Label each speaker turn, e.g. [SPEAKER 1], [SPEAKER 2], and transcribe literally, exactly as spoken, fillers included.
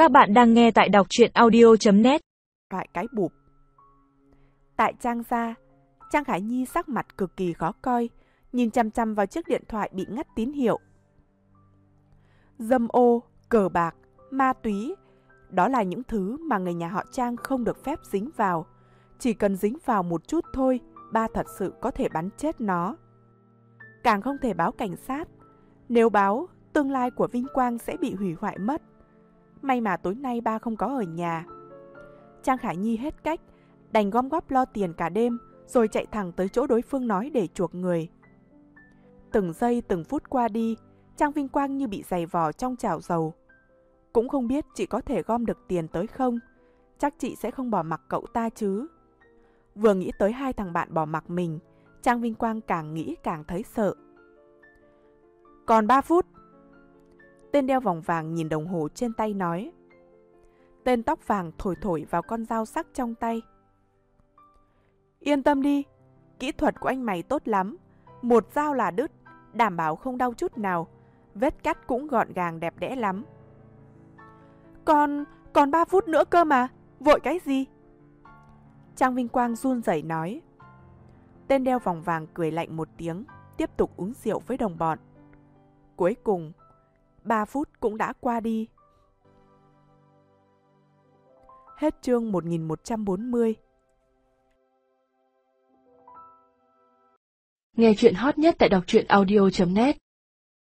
[SPEAKER 1] Các bạn đang nghe tại đọc truyện audio chấm net.
[SPEAKER 2] Loại cái bụp. Tại Trang gia, Trang Khải Nhi sắc mặt cực kỳ khó coi, nhìn chằm chằm vào chiếc điện thoại bị ngắt tín hiệu. Dâm ô, cờ bạc, ma túy, đó là những thứ mà người nhà họ Trang không được phép dính vào. Chỉ cần dính vào một chút thôi, ba thật sự có thể bắn chết nó. Càng không thể báo cảnh sát. Nếu báo, tương lai của vinh quang sẽ bị hủy hoại mất. May mà tối nay ba không có ở nhà. Trang Khải Nhi hết cách, đành gom góp lo tiền cả đêm, rồi chạy thẳng tới chỗ đối phương nói để chuộc người. Từng giây từng phút qua đi, Trang Vinh Quang như bị giày vò trong chảo dầu. Cũng không biết chị có thể gom được tiền tới không. Chắc chị sẽ không bỏ mặc cậu ta chứ. Vừa nghĩ tới hai thằng bạn bỏ mặc mình, Trang Vinh Quang càng nghĩ càng thấy sợ. Còn ba phút. Tên đeo vòng vàng nhìn đồng hồ trên tay nói. Tên tóc vàng thổi thổi vào con dao sắc trong tay. Yên tâm đi, kỹ thuật của anh mày tốt lắm. Một dao là đứt, đảm bảo không đau chút nào. Vết cắt cũng gọn gàng đẹp đẽ lắm. Còn, còn ba phút nữa cơ mà, vội cái gì? Trang Vinh Quang run rẩy nói. Tên đeo vòng vàng cười lạnh một tiếng, tiếp tục uống rượu với đồng bọn. Cuối cùng, ba phút cũng đã qua đi. Hết chương một nghìn một trăm bốn mươi.
[SPEAKER 1] Nghe chuyện hot nhất tại đọc truyện audio chấm net.